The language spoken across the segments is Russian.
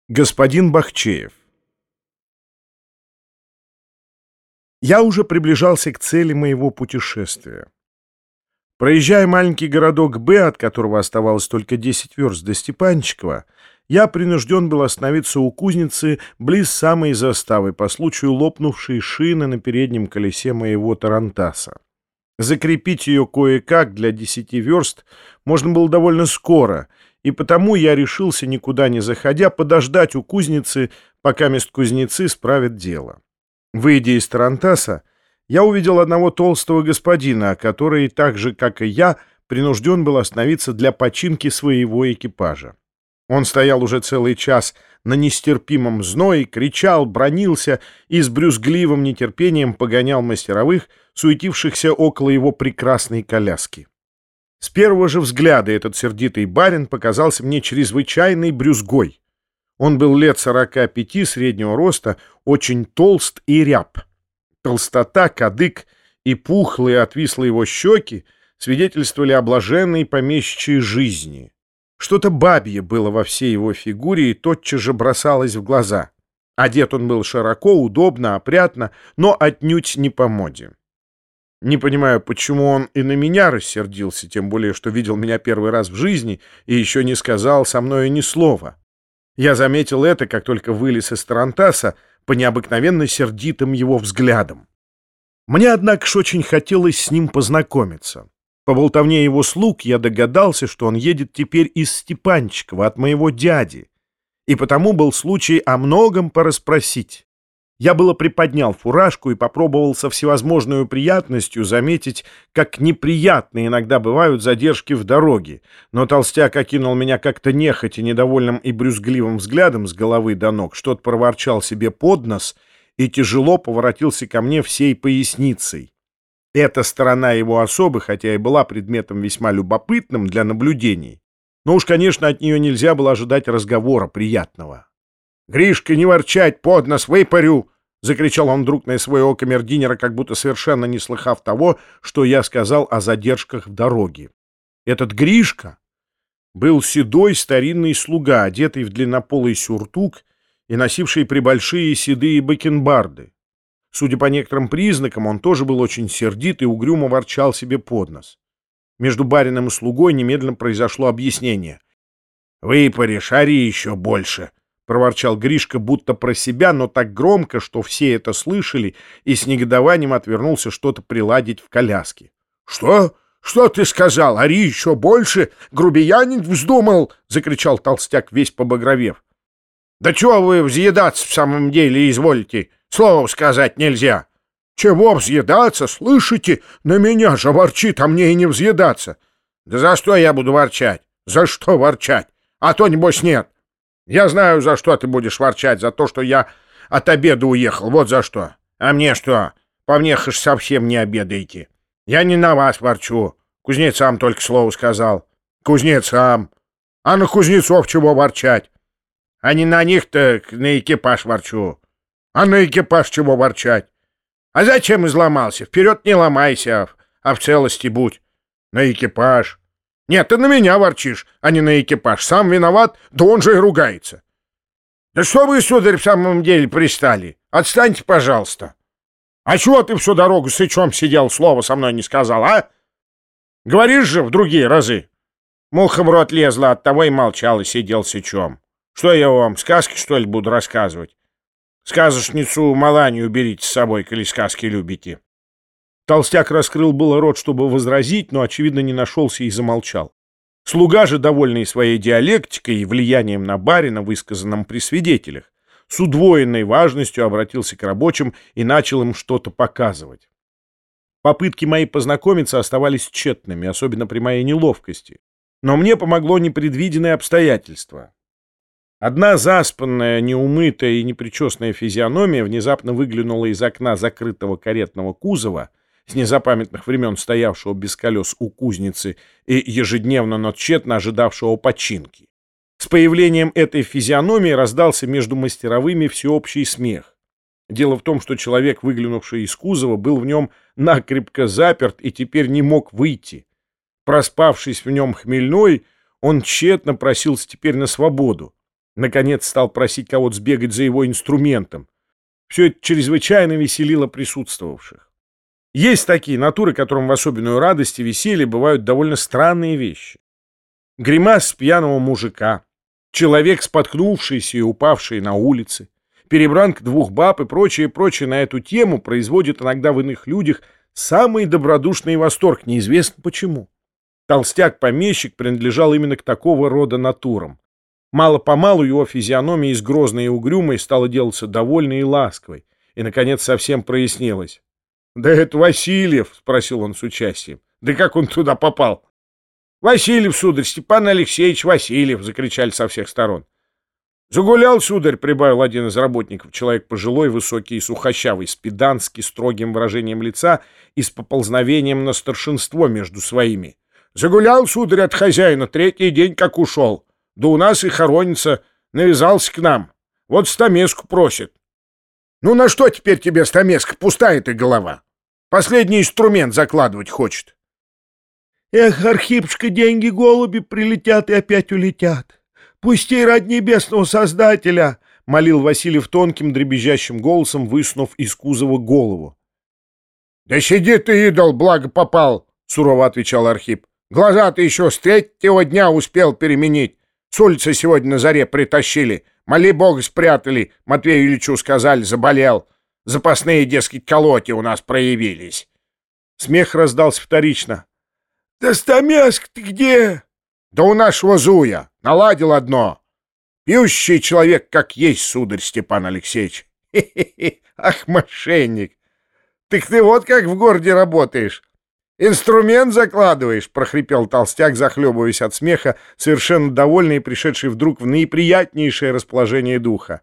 Господин Бахчеев. Я уже приближался к цели моего путешествия. Проезжая маленький городок Б, от которого оставалось только 10 верст до Степанчикова, я принужден был остановиться у кузницы близ самой заставы по случаю лопнувшей шины на переднем колесе моего тарантаса. Закрепить ее кое-как для 10 верст можно было довольно скоро, и потому я решился, никуда не заходя, подождать у кузницы, пока кузнецы справят дело. Выйдя из тарантаса, я увидел одного толстого господина, который, так же, как и я, принужден был остановиться для починки своего экипажа. Он стоял уже целый час на нестерпимом зное, кричал, бранился и с брюзгливым нетерпением погонял мастеровых, суетившихся около его прекрасной коляски. С первого же взгляда этот сердитый барин показался мне чрезвычайной брюзгой. Он был лет 45, среднего роста, очень толст и ряб. Толстота, кадык и пухлые отвислые его щеки свидетельствовали о блаженной помещичьей жизни. Что-то бабье было во всей его фигуре и тотчас же бросалось в глаза. Одет он был широко, удобно, опрятно, но отнюдь не по моде. Не понимаю, почему он и на меня рассердился, тем более, что видел меня первый раз в жизни и еще не сказал со мною ни слова. Я заметил это, как только вылез из тарантаса, по необыкновенно сердитым его взглядам. Мне, однако ж, очень хотелось с ним познакомиться. По болтовне его слуг я догадался, что он едет теперь из Степанчикова от моего дяди, и потому был случай о многом порасспросить. Я было приподнял фуражку и попробовал со всевозможной приятностью заметить, как неприятны иногда бывают задержки в дороге, но толстяк окинул меня как-то нехотя, недовольным и брюзгливым взглядом с головы до ног, что-то проворчал себе под нос и тяжело поворотился ко мне всей поясницей. Эта сторона его особы, хотя и была предметом весьма любопытным для наблюдений, но уж, конечно, от нее нельзя было ожидать разговора приятного. «Гришка, не ворчать, под нос выпарю!» — закричал он вдруг на своего камердинера, как будто совершенно не слыхав того, что я сказал о задержках в дороге. Этот Гришка был седой старинный слуга, одетый в длиннополый сюртук и носивший прибольшие седые бакенбарды. Судя по некоторым признакам, он тоже был очень сердит и угрюмо ворчал себе под нос. Между барином и слугой немедленно произошло объяснение. «Выпари, шари еще больше!» — проворчал Гришка будто про себя, но так громко, что все это слышали, и с негодованием отвернулся что-то приладить в коляске. «Что? Что ты сказал? Ори еще больше? Грубиянин вздумал!» — закричал толстяк, весь побагровев. «Да чего вы взъедаться в самом деле изволите? Слово сказать нельзя!» «Чего взъедаться? Слышите? На меня же ворчит, а мне и не взъедаться!» «Да за что я буду ворчать? За что ворчать? А то, небось, нет!» «Я знаю, за что ты будешь ворчать, за то, что я от обеда уехал, вот за что. А мне что? По мне ж совсем не обедаете. Я не на вас ворчу, кузнецам только слово сказал. Кузнецам. А на кузнецов чего ворчать? А не на них-то на экипаж ворчу. А на экипаж чего ворчать? А зачем изломался? Вперед не ломайся, а в целости будь. На экипаж. Нет, ты на меня ворчишь, а не на экипаж. Сам виноват, да он же и ругается. Да что вы, сударь, в самом деле пристали? Отстаньте, пожалуйста. А чего ты всю дорогу сычом сидел, слова со мной не сказал, а? Говоришь же в другие разы. Муха в рот лезла, оттого и молчал, и сидел сычом. Что я вам, сказки, что ли, буду рассказывать? Сказочницу Маланию берите с собой, коли сказки любите. Толстяк раскрыл было рот, чтобы возразить, но, очевидно, не нашелся и замолчал. Слуга же, довольный своей диалектикой и влиянием на барина, высказанным при свидетелях, с удвоенной важностью обратился к рабочим и начал им что-то показывать. Попытки мои познакомиться оставались тщетными, особенно при моей неловкости, но мне помогло непредвиденное обстоятельство. Одна заспанная, неумытая и непричесная физиономия внезапно выглянула из окна закрытого каретного кузова, с незапамятных времен стоявшего без колес у кузницы и ежедневно, но тщетно ожидавшего починки. С появлением этой физиономии раздался между мастеровыми всеобщий смех. Дело в том, что человек, выглянувший из кузова, был в нем накрепко заперт и теперь не мог выйти. Проспавшись в нем хмельной, он тщетно просился теперь на свободу. Наконец стал просить кого-то сбегать за его инструментом. Все это чрезвычайно веселило присутствовавших. Есть такие натуры, которым в особенную радость и веселье бывают довольно странные вещи. Гримас пьяного мужика, человек, споткнувшийся и упавший на улице, перебранка двух баб и прочее на эту тему производит иногда в иных людях самый добродушный восторг, неизвестно почему. Толстяк-помещик принадлежал именно к такого рода натурам. Мало-помалу его физиономия из грозной и угрюмой стала делаться довольной и ласковой, и, наконец, совсем прояснилось. «Да это Васильев!» — спросил он с участием. «Да как он туда попал?» «Васильев, сударь, Степан Алексеевич Васильев!» — закричали со всех сторон. «Загулял, сударь!» — прибавил один из работников, человек пожилой, высокий и сухощавый, с педантски строгим выражением лица и с поползновением на старшинство между своими. «Загулял, сударь, от хозяина, третий день как ушел. Да у нас и хоронится, навязался к нам. Вот стамеску просит». «Ну на что теперь тебе стамеска? Пустая ты голова. Последний инструмент закладывать хочет». «Эх, Архипушка, деньги голуби прилетят и опять улетят. Пусти ради небесного Создателя!» — молил Васильев тонким дребезжащим голосом, высунув из кузова голову. «Да сиди ты, идол, благо попал!» — сурово отвечал Архип. «Глаза ты еще с третьего дня успел переменить. С улицы сегодня на заре притащили. Моли Бога спрятали. Матвею Ильичу сказали, заболел. Запасные, дескать, колоти у нас проявились». Смех раздался вторично. «Да стамеск ты где?» «Да у нашего Зуя. Наладил одно. Пьющий человек, как есть, сударь Степан Алексеевич». «Хе-хе-хе! Ах, мошенник! Так ты вот как в городе работаешь. Инструмент закладываешь!» — прохрипел толстяк, захлебываясь от смеха, совершенно довольный и пришедший вдруг в наиприятнейшее расположение духа.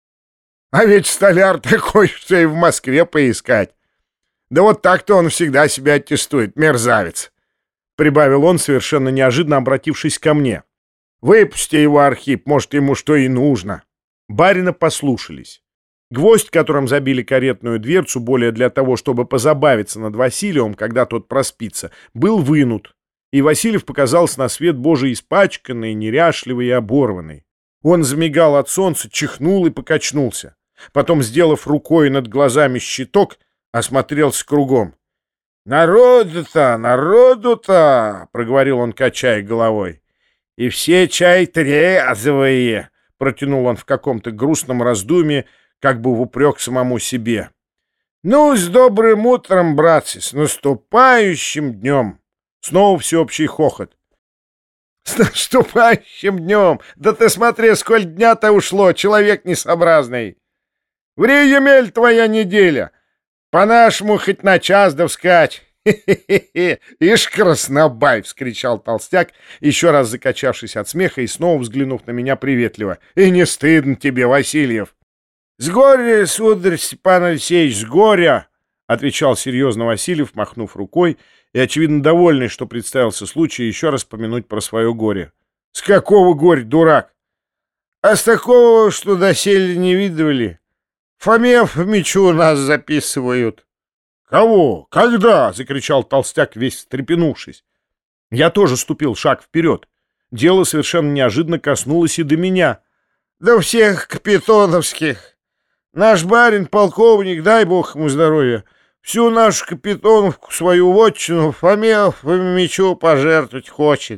«А ведь столяр такой, что и в Москве поискать. Да вот так-то он всегда себя аттестует, мерзавец!» — прибавил он, совершенно неожиданно обратившись ко мне. «Выпусти его, Архип, может, ему что и нужно». Барина послушались. Гвоздь, которым забили каретную дверцу, более для того, чтобы позабавиться над Васильевым, когда тот проспится, был вынут, и Васильев показался на свет Божий испачканный, неряшливый и оборванный. Он замигал от солнца, чихнул и покачнулся. Потом, сделав рукой над глазами щиток, осмотрелся кругом. «Народу-то, народу-то!» — проговорил он, качая головой. «И все чай трезвые!» — протянул он в каком-то грустном раздумье, как бы в упрек самому себе. «Ну, с добрым утром, братцы, с наступающим днем!» Снова всеобщий хохот. «С наступающим днем! Да ты смотри, сколь дня-то ушло, человек несообразный! Время твоя неделя! По-нашему хоть на час да вскачь! Хе-хе-хе! Ишь, краснобай!» — вскричал толстяк, еще раз закачавшись от смеха и снова взглянув на меня приветливо. «И не стыдно тебе, Васильев!» «С горя, сударь Степан Алексеевич, с горя!» — отвечал серьезно Васильев, махнув рукой, и, очевидно, довольный, что представился случай еще раз помянуть про свое горе. «С какого горя, дурак?» «А с такого, что доселе не видывали. Фоме Фомичу нас записывают». «Кого? Когда?» — закричал толстяк, весь встрепенувшись. Я тоже ступил шаг вперед. Дело совершенно неожиданно коснулось и до меня. «Да всех капитоновских! Наш барин, полковник, дай бог ему здоровья, всю нашу капитоновку, свою вотчину, Фоме Фомичу пожертвовать хочет.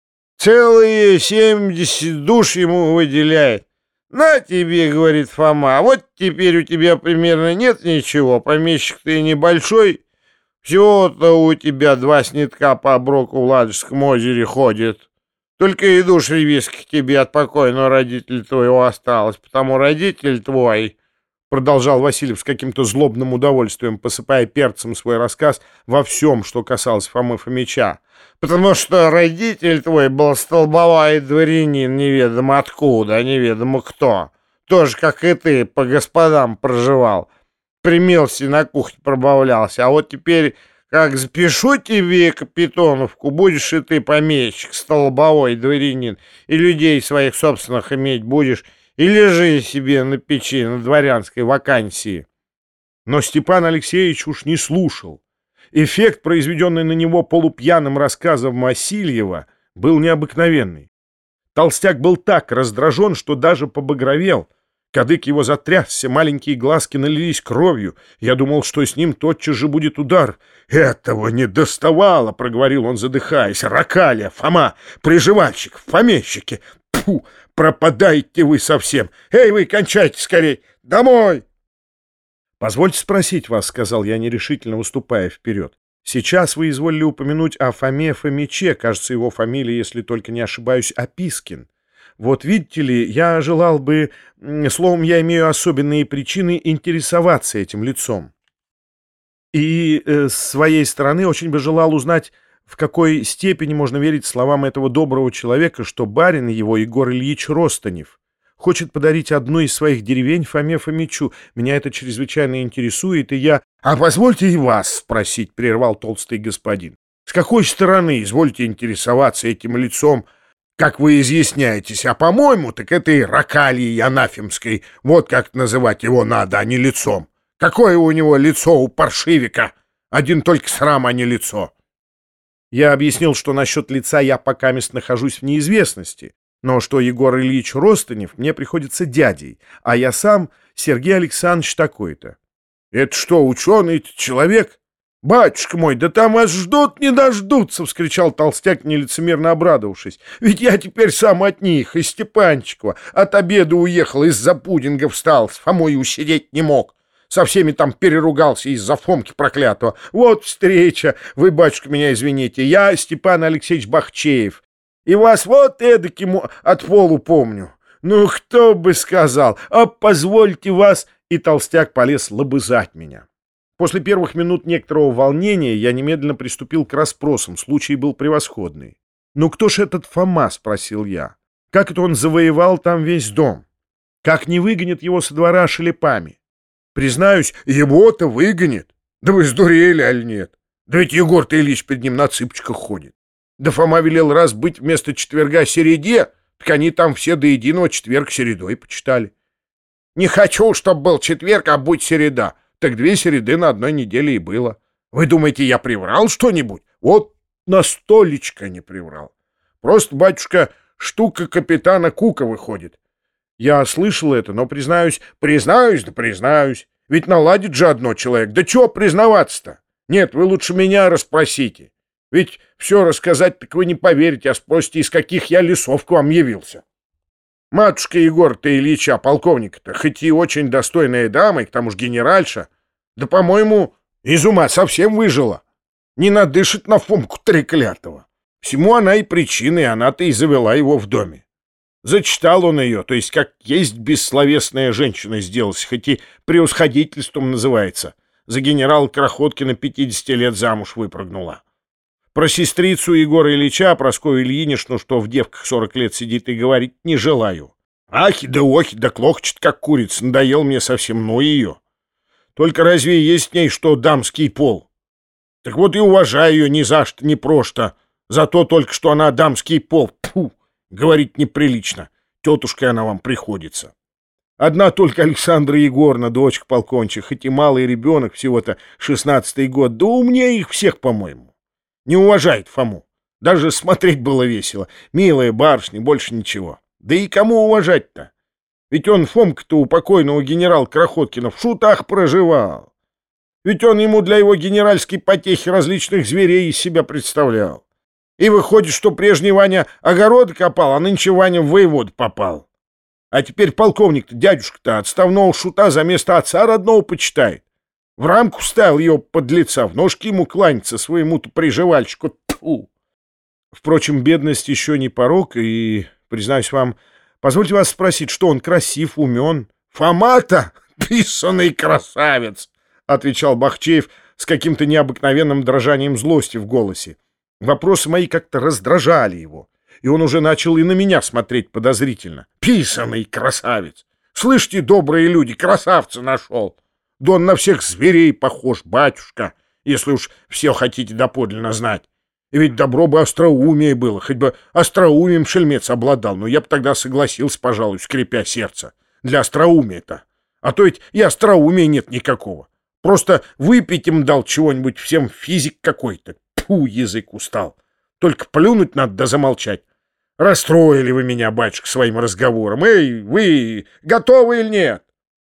Целые 70 душ ему выделяет. На тебе, — говорит Фома, — вот теперь у тебя примерно нет ничего, помещик ты небольшой, всего-то у тебя 2 снитка по оброку в Ладожском озере ходит. Только и душ ревизки тебе от покойного родителя твоего осталось, потому родитель твой, — продолжал Васильев с каким-то злобным удовольствием, посыпая перцем свой рассказ во всем, что касалось Фомы Фомича, потому что родитель твой был столбовой дворянин неведомо откуда, неведомо кто, тоже, как и ты, по господам проживал, примелся и на кухне пробавлялся, а вот теперь, как запишу тебе капитоновку, будешь и ты помещик, столбовой дворянин, и людей своих собственных иметь будешь, и лежи себе на печи на дворянской вакансии». Но Степан Алексеевич уж не слушал. Эффект, произведенный на него полупьяным рассказом Васильева, был необыкновенный. Толстяк был так раздражен, что даже побагровел. Кадык его затрясся, маленькие глазки налились кровью. Я думал, что с ним тотчас же будет удар. «Этого не доставало!» — проговорил он, задыхаясь. «Ракалия, Фома, приживальщик, в помещике! Тьфу! Пропадаете вы совсем! Эй, вы, кончайте скорей! Домой!» «Позвольте спросить вас», — сказал я, нерешительно выступая вперед. «Сейчас вы изволили упомянуть о Фоме Фомиче, кажется, его фамилия, если только не ошибаюсь, Опискин. Вот видите ли, я желал бы, словом, я имею особенные причины интересоваться этим лицом. И с своей стороны очень бы желал узнать, в какой степени можно верить словам этого доброго человека, что барин его, Егор Ильич Ростанев, хочет подарить одну из своих деревень Фоме Фомичу. Меня это чрезвычайно интересует, и я... — А позвольте и вас спросить, — прервал толстый господин. — С какой стороны извольте интересоваться этим лицом, как вы изъясняетесь? А по-моему, так этой ракалией анафемской, вот как называть его надо, а не лицом. Какое у него лицо, у паршивика? Один только срам, а не лицо. Я объяснил, что насчет лица я покамест нахожусь в неизвестности, но что Егор Ильич Ростанев мне приходится дядей, а я сам Сергей Александрович такой-то. — Это что, ученый человек? — Батюшка мой, да там вас ждут, не дождутся! — вскричал толстяк, нелицемерно обрадовавшись. — Ведь я теперь сам от них, из Степанчикова, от обеда уехал, из-за пудинга встал, с Фомой усидеть не мог. Со всеми там переругался из-за Фомки проклятого. Вот встреча! Вы, батюшка, меня извините, я Степан Алексеевич Бахчеев. И вас вот эдаким от полу помню. Ну, кто бы сказал, а позвольте вас... И толстяк полез лобызать меня. После первых минут некоторого волнения я немедленно приступил к расспросам, случай был превосходный. «Ну кто ж этот Фома?» — спросил я. «Как это он завоевал там весь дом? Как не выгонит его со двора шелепами? Признаюсь, его-то выгонит. Да вы сдурели, аль нет? Да ведь Егор-то Ильич перед ним на цыпочках ходит. Да Фома велел раз быть вместо четверга середе, так они там все до единого четверг середой почитали. Не хочу, чтоб был четверг, а будь середа. Так 2 середы на одной неделе и было. Вы думаете, я приврал что-нибудь? Вот на столечко не приврал. Просто, батюшка, штука капитана Кука выходит. Я слышал это, но признаюсь, да признаюсь. Ведь наладит же одно человек. Да чего признаваться-то? Нет, вы лучше меня расспросите. Ведь все рассказать, так вы не поверите, а спросите, из каких я лесов к вам явился. Матушка Егора-то Ильича, полковника-то, хоть и очень достойная дама, и к тому же генеральша, да, по-моему, из ума совсем выжила. Не надышит на Фомку треклятого. Всему она и причина, и она-то и завела его в доме. Зачитал он ее, то есть как есть бессловесная женщина сделалась, хоть и превосходительством называется. За генерала Крохоткина 50 лет замуж выпрыгнула. Про сестрицу Егора Ильича, Проскою Ильиничну, что в девках 40 лет сидит, и говорить не желаю. Ахи да охи да клохчет, как курица, надоел мне совсем, ну ее. Только разве есть в ней что дамский пол? Так вот и уважаю ее ни за что, ни просто. За то только, что она дамский пол. Тьфу, говорить неприлично. Тетушкой она вам приходится. Одна только Александра Егоровна, дочка полконча, хоть и малый ребенок, всего-то 16-й год, да умнее их всех, по-моему. Не уважает Фому. Даже смотреть было весело. Милая барышня, больше ничего. Да и кому уважать-то? Ведь он, Фомка-то, у покойного генерала Крохоткина в шутах проживал. Ведь он ему для его генеральской потехи различных зверей из себя представлял. И выходит, что прежний Ваня огороды копал, а нынче Ваня в воевод попал. А теперь полковник-то, дядюшка-то, отставного шута за место отца родного почитает. В рамку ставил ее подлеца, в ножки ему кланяться своему-то приживальщику. Тьфу! Впрочем, бедность еще не порок, и, признаюсь вам, позвольте вас спросить, что он красив, умен? Фома-то писаный красавец, — отвечал Бахчеев с каким-то необыкновенным дрожанием злости в голосе. Вопросы мои как-то раздражали его, и он уже начал и на меня смотреть подозрительно. Писаный красавец! Слышите, добрые люди, красавца нашел! Да он на всех зверей похож, батюшка, если уж все хотите доподлинно знать. И ведь добро бы остроумие было, хоть бы остроумием шельмец обладал, но я бы тогда согласился, пожалуй, скрипя сердце. Для остроумия-то. А то ведь и остроумия нет никакого. Просто выпить им дал чего-нибудь, всем физик какой-то. Тьфу, язык устал. Только плюнуть надо да замолчать. Расстроили вы меня, батюшка, своим разговором. Эй, вы готовы или нет?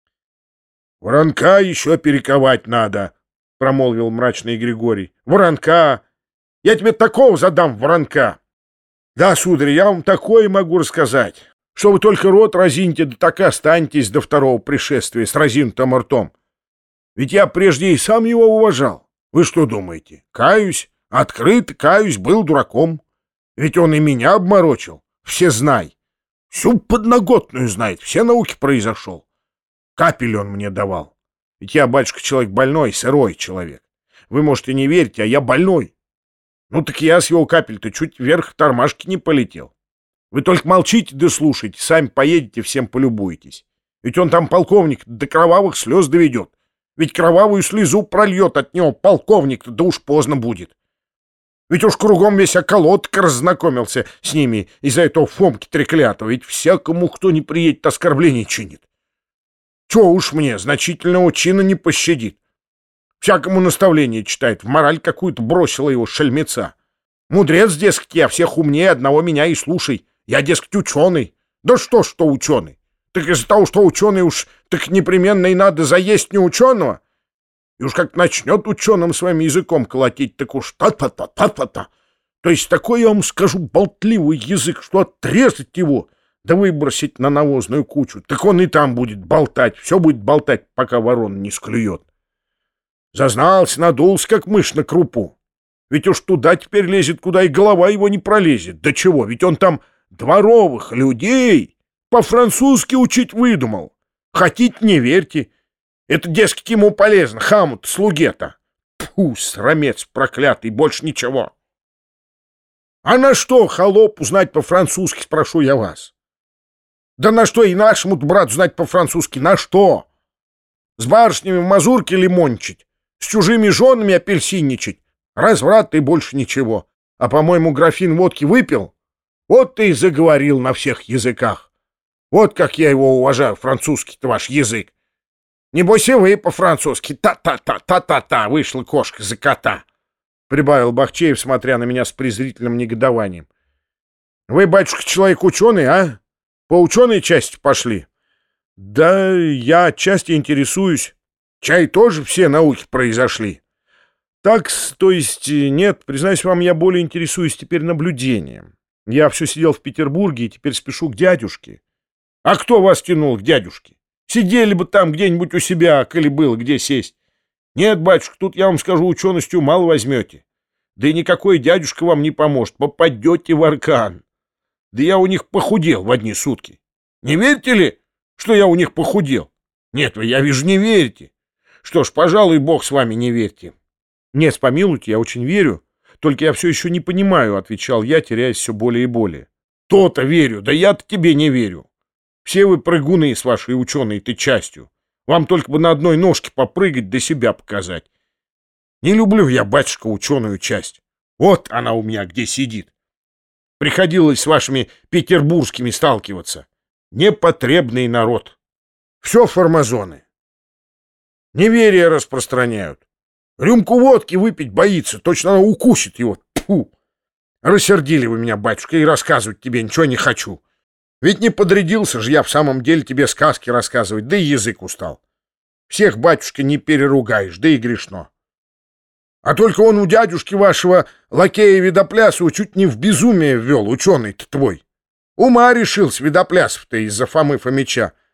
Воронка еще перековать надо, промолвил мрачный Григорий. Воронка! Я тебе такого задам, воронка! Да, сударь, я вам такое могу рассказать, что вы только рот разиньте, да так и останетесь до второго пришествия с разинутым ртом. Ведь я прежде и сам его уважал. Вы что думаете? Каюсь, открыто каюсь, был дураком. Ведь он и меня обморочил, все знай. Всю подноготную знает, все науки произошел. Капель он мне давал. Ведь я, батюшка, человек больной, сырой человек. Вы, может, и не верите, а я больной. Ну так я с его капель-то чуть вверх тормашки не полетел. Вы только молчите да слушайте, сами поедете, всем полюбуетесь. Ведь он там полковник до кровавых слез доведет. Ведь кровавую слезу прольет от него полковник-то, да уж поздно будет. Ведь уж кругом весь околоток разнакомился с ними из-за этого Фомки треклятого. Ведь всякому, кто не приедет, оскорбление чинит. Чего уж мне, значительного чина не пощадит. Всякому наставление читает, в мораль какую-то бросила его шельмеца. Мудрец, дескать, я всех умнее одного меня и слушай. Я, дескать, ученый. Да что ученый? Так из-за того, что ученый уж так непременно и надо заесть не ученого. И уж как начнет ученым своим языком колотить, так уж та-та-та-та-та-та. То есть такой, я вам скажу, болтливый язык, что отрезать его, да выбросить на навозную кучу. Так он и там будет болтать, все будет болтать, пока ворон не склюет. Зазнался, надулся, как мышь на крупу. Ведь уж туда теперь лезет, куда и голова его не пролезет. Да чего, ведь он там дворовых людей по-французски учить выдумал. Хотите, не верьте. Это, дескать, ему полезно, хаму-то, слуге-то. Тьфу, срамец проклятый, больше ничего. А на что холопу знать по-французски, спрошу я вас? Да на что и нашему брату знать по-французски, на что? С барышнями в мазурке лимончить, с чужими женами апельсинничать, разврат и больше ничего. А, по-моему, графин водки выпил, вот ты и заговорил на всех языках. Вот как я его уважаю, французский-то ваш язык. Небось и вы по-французски та-та-та-та-та-та вышла кошка за кота, — прибавил Бахчеев, смотря на меня с презрительным негодованием. Вы, батюшка, человек ученый, а? По ученой части пошли? Да я отчасти интересуюсь. Чай тоже все науки произошли? Так, то есть нет, признаюсь вам, я более интересуюсь теперь наблюдением. Я все сидел в Петербурге и теперь спешу к дядюшке. А кто вас тянул к дядюшке? Сидели бы там где-нибудь у себя, коли было где сесть. Нет, батюшка, тут, я вам скажу, ученостью мало возьмете. Да и никакой дядюшка вам не поможет, попадете в аркан. Да я у них похудел в одни сутки. Не верите ли, что я у них похудел? Нет, вы, я вижу, не верите. Что ж, пожалуй, бог с вами, не верьте. Нет, помилуйте, я очень верю. Только я все еще не понимаю, — отвечал я, теряясь все более и более. То-то верю, да я-то тебе не верю. Все вы прыгуны с вашей ученой-то частью. Вам только бы на одной ножке попрыгать да себя показать. Не люблю я, батюшка, ученую часть. Вот она у меня где сидит. Приходилось с вашими петербургскими сталкиваться. Непотребный народ. Все формазоны. Неверие распространяют. Рюмку водки выпить боится, точно она укусит его. Тьфу! Рассердили вы меня, батюшка, и рассказывать тебе ничего не хочу. Ведь не подрядился же я в самом деле тебе сказки рассказывать, да и язык устал. Всех, батюшка, не переругаешь, да и грешно. А только он у дядюшки вашего лакея Видоплясова чуть не в безумие ввел, ученый-то твой. Ума решил с Видоплясов-то из-за Фомы Фомича.